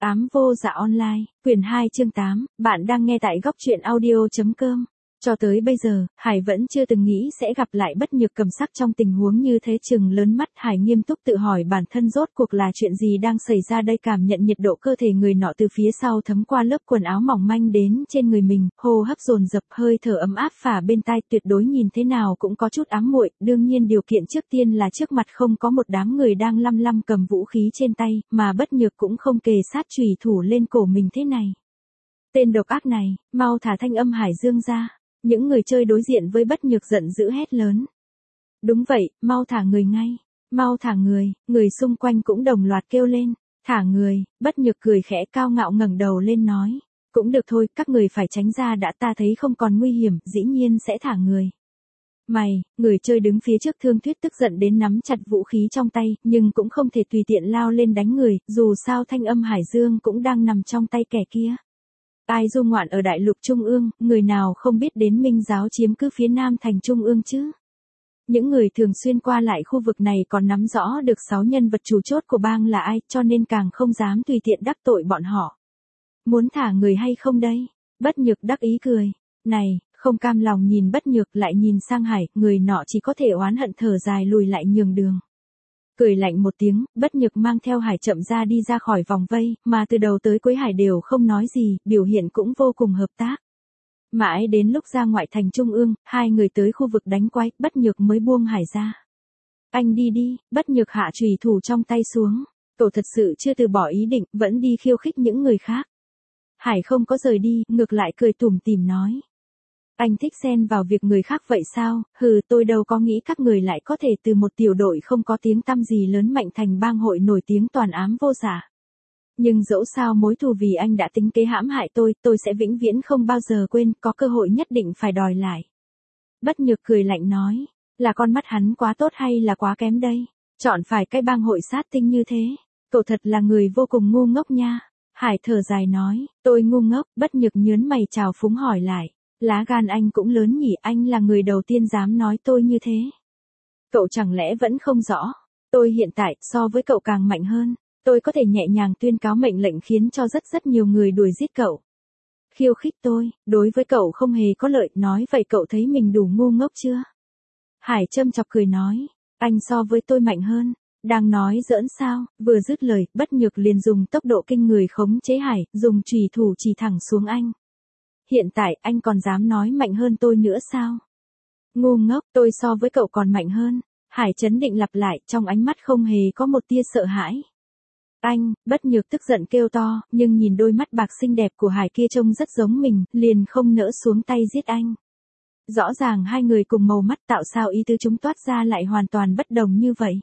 Ám vô dạ online, quyển 2 chương 8, bạn đang nghe tại góc truyện audio.com. Cho tới bây giờ, Hải vẫn chưa từng nghĩ sẽ gặp lại Bất Nhược cầm sắc trong tình huống như thế. Chừng lớn mắt, Hải nghiêm túc tự hỏi bản thân rốt cuộc là chuyện gì đang xảy ra đây. Cảm nhận nhiệt độ cơ thể người nọ từ phía sau thấm qua lớp quần áo mỏng manh đến trên người mình, hô hấp dồn dập, hơi thở ấm áp phả bên tai, tuyệt đối nhìn thế nào cũng có chút ám muội. Đương nhiên điều kiện trước tiên là trước mặt không có một đám người đang lăm lăm cầm vũ khí trên tay, mà Bất Nhược cũng không kề sát chùy thủ lên cổ mình thế này. Tên độc ác này, mau thả Thanh Âm Hải Dương ra. Những người chơi đối diện với Bất Nhược giận dữ hét lớn. Đúng vậy, mau thả người ngay. Mau thả người, người xung quanh cũng đồng loạt kêu lên. Thả người. Bất Nhược cười khẽ cao ngạo ngẩng đầu lên nói. Cũng được thôi, các người phải tránh ra đã, ta thấy không còn nguy hiểm, dĩ nhiên sẽ thả người. Mày, người chơi đứng phía trước Thương Thuyết tức giận đến nắm chặt vũ khí trong tay, nhưng cũng không thể tùy tiện lao lên đánh người, dù sao Thanh Âm Hải Dương cũng đang nằm trong tay kẻ kia. Ai du ngoạn ở Đại Lục Trung ương, người nào không biết đến Minh giáo chiếm cứ phía Nam thành Trung ương chứ? Những người thường xuyên qua lại khu vực này còn nắm rõ được 6 nhân vật chủ chốt của bang là ai, cho nên càng không dám tùy tiện đắc tội bọn họ. Muốn thả người hay không đây? Bất Nhược đắc ý cười. Này, không cam lòng nhìn Bất Nhược lại nhìn sang Hải, người nọ chỉ có thể oán hận thở dài lùi lại nhường đường. Cười lạnh một tiếng, Bất Nhược mang theo Hải chậm ra đi ra khỏi vòng vây, mà từ đầu tới cuối Hải đều không nói gì, biểu hiện cũng vô cùng hợp tác. Mãi đến lúc ra ngoại thành Trung ương, hai người tới khu vực đánh quái, Bất Nhược mới buông Hải ra. Anh đi đi. Bất Nhược hạ chùy thủ trong tay xuống. Cậu thật sự chưa từ bỏ ý định, vẫn đi khiêu khích những người khác. Hải không có rời đi, ngược lại cười tủm tỉm nói. Anh thích xen vào việc người khác vậy sao? Hừ, tôi đâu có nghĩ các người lại có thể từ một tiểu đội không có tiếng tăm gì lớn mạnh thành bang hội nổi tiếng toàn ám vô dạ. Nhưng dẫu sao mối thù vì anh đã tính kế hãm hại tôi sẽ vĩnh viễn không bao giờ quên, có cơ hội nhất định phải đòi lại. Bất Nhược cười lạnh nói, là con mắt hắn quá tốt hay là quá kém đây? Chọn phải cái bang hội sát tinh như thế. Cậu thật là người vô cùng ngu ngốc nha. Hải thở dài nói, tôi ngu ngốc. Bất Nhược nhớn mày trào phúng hỏi lại. Lá gan anh cũng lớn nhỉ, anh là người đầu tiên dám nói tôi như thế. Cậu chẳng lẽ vẫn không rõ, tôi hiện tại so với cậu càng mạnh hơn, tôi có thể nhẹ nhàng tuyên cáo mệnh lệnh khiến cho rất nhiều người đuổi giết cậu. Khiêu khích tôi, đối với cậu không hề có lợi, nói vậy cậu thấy mình đủ ngu ngốc chưa? Hải châm chọc cười nói, anh so với tôi mạnh hơn, đang nói giỡn sao? Vừa dứt lời, Bất Nhược liền dùng tốc độ kinh người khống chế Hải, dùng chùy thủ chỉ thẳng xuống anh. Hiện tại anh còn dám nói mạnh hơn tôi nữa sao? Ngu ngốc, tôi so với cậu còn mạnh hơn. Hải trấn định lặp lại, trong ánh mắt không hề có một tia sợ hãi. Anh, Bất Nhược tức giận kêu to, nhưng nhìn đôi mắt bạc xinh đẹp của Hải kia trông rất giống mình, liền không nỡ xuống tay giết anh. Rõ ràng hai người cùng màu mắt, tạo sao ý tứ chúng toát ra lại hoàn toàn bất đồng như vậy.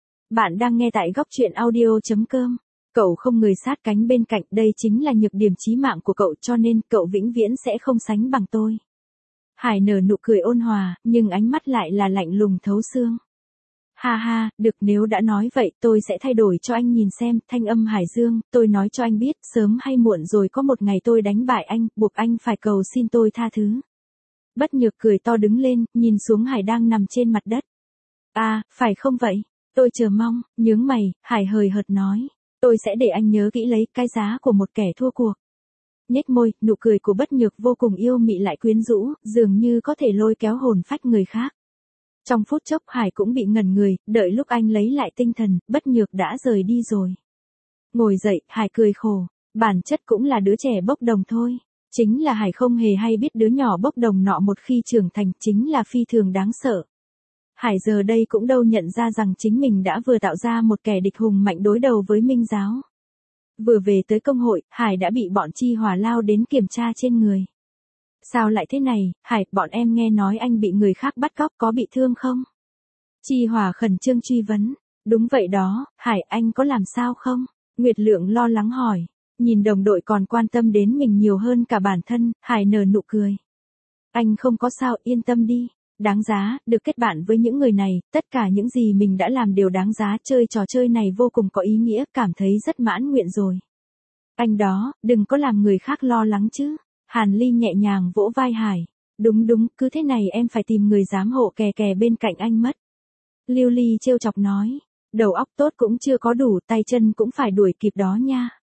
Bạn đang nghe tại góc truyện audio.com. Cậu không người sát cánh bên cạnh, đây chính là nhược điểm chí mạng của cậu, cho nên cậu vĩnh viễn sẽ không sánh bằng tôi. Hải nở nụ cười ôn hòa, nhưng ánh mắt lại là lạnh lùng thấu xương. Ha ha, được, nếu đã nói vậy tôi sẽ thay đổi cho anh nhìn xem. Thanh Âm Hải Dương, tôi nói cho anh biết, sớm hay muộn rồi có một ngày tôi đánh bại anh, buộc anh phải cầu xin tôi tha thứ. Bất Nhược cười to đứng lên, nhìn xuống Hải đang nằm trên mặt đất. À, phải không vậy? Tôi chờ mong. Nhướng mày, Hải hời hợt nói. Tôi sẽ để anh nhớ kỹ lấy cái giá của một kẻ thua cuộc. Nhếch môi, nụ cười của Bất Nhược vô cùng yêu mị lại quyến rũ, dường như có thể lôi kéo hồn phách người khác. Trong phút chốc Hải cũng bị ngẩn người, đợi lúc anh lấy lại tinh thần, Bất Nhược đã rời đi rồi. Ngồi dậy, Hải cười khổ, bản chất cũng là đứa trẻ bốc đồng thôi. Chính là Hải không hề hay biết đứa nhỏ bốc đồng nọ một khi trưởng thành chính là phi thường đáng sợ. Hải giờ đây cũng đâu nhận ra rằng chính mình đã vừa tạo ra một kẻ địch hùng mạnh đối đầu với Minh giáo. Vừa về tới công hội, Hải đã bị bọn Chi Hòa lao đến kiểm tra trên người. Sao lại thế này, Hải, bọn em nghe nói anh bị người khác bắt cóc, có bị thương không? Chi Hòa khẩn trương truy vấn. Đúng vậy đó, Hải, anh có làm sao không? Nguyệt Lượng lo lắng hỏi. Nhìn đồng đội còn quan tâm đến mình nhiều hơn cả bản thân, Hải nở nụ cười. Anh không có sao, yên tâm đi. Đáng giá, được kết bạn với những người này, tất cả những gì mình đã làm đều đáng giá, chơi trò chơi này vô cùng có ý nghĩa, cảm thấy rất mãn nguyện rồi. Anh đó, đừng có làm người khác lo lắng chứ. Hàn Ly nhẹ nhàng vỗ vai Hải. Đúng, cứ thế này em phải tìm người giám hộ kè bên cạnh anh mất. Lưu Ly trêu chọc nói. Đầu óc tốt cũng chưa có đủ, tay chân cũng phải đuổi kịp đó nha.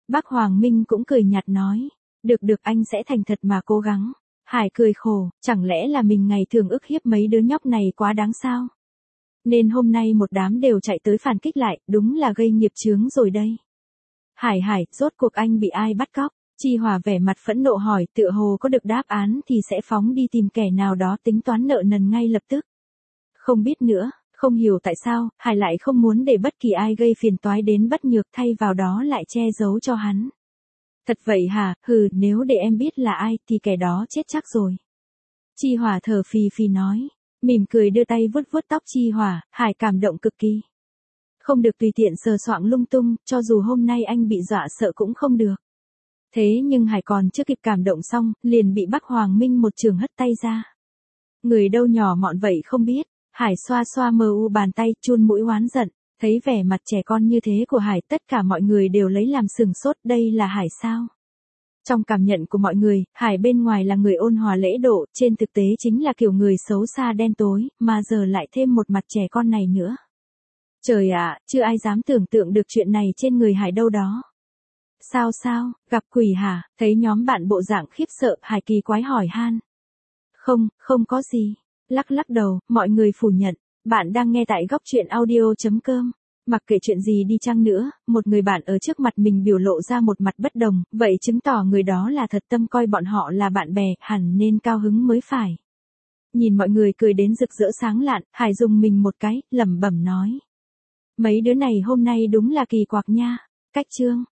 Bác Hoàng Minh cũng cười nhạt nói. Được anh sẽ thành thật mà cố gắng. Hải cười khổ, chẳng lẽ là mình ngày thường ức hiếp mấy đứa nhóc này quá đáng sao? Nên hôm nay một đám đều chạy tới phản kích lại, đúng là gây nghiệp chướng rồi đây. Hải, rốt cuộc anh bị ai bắt cóc? Chi Hòa vẻ mặt phẫn nộ hỏi, tựa hồ có được đáp án thì sẽ phóng đi tìm kẻ nào đó tính toán nợ nần ngay lập tức. Không biết nữa, không hiểu tại sao, Hải lại không muốn để bất kỳ ai gây phiền toái đến Bất Nhược, thay vào đó lại che giấu cho hắn. Thật vậy hả, nếu để em biết là ai thì kẻ đó chết chắc rồi. Chi Hòa thở phì phì nói, mỉm cười đưa tay vuốt vuốt tóc Chi Hòa, Hải cảm động cực kỳ. Không được tùy tiện sờ soạng lung tung, cho dù hôm nay anh bị dọa sợ cũng không được. Thế nhưng Hải còn chưa kịp cảm động xong, liền bị Bác Hoàng Minh một trường hất tay ra. Người đâu nhỏ mọn vậy không biết. Hải xoa xoa mờ u bàn tay, chun mũi oán giận. Thấy vẻ mặt trẻ con như thế của Hải, tất cả mọi người đều lấy làm sừng sốt, đây là Hải sao? Trong cảm nhận của mọi người, Hải bên ngoài là người ôn hòa lễ độ, trên thực tế chính là kiểu người xấu xa đen tối, mà giờ lại thêm một mặt trẻ con này nữa. Trời ạ, chưa ai dám tưởng tượng được chuyện này trên người Hải đâu đó. Sao, gặp quỷ hả? Thấy nhóm bạn bộ dạng khiếp sợ, Hải kỳ quái hỏi han. Không có gì. Lắc đầu, mọi người phủ nhận. Bạn đang nghe tại góc truyện audio.com. Mặc kệ chuyện gì đi chăng nữa, một người bạn ở trước mặt mình biểu lộ ra một mặt bất đồng, vậy chứng tỏ người đó là thật tâm coi bọn họ là bạn bè, hẳn nên cao hứng mới phải. Nhìn mọi người cười đến rực rỡ sáng lạn, Hải dùng mình một cái, lẩm bẩm nói. Mấy đứa này hôm nay đúng là kỳ quặc nha. Cách chương.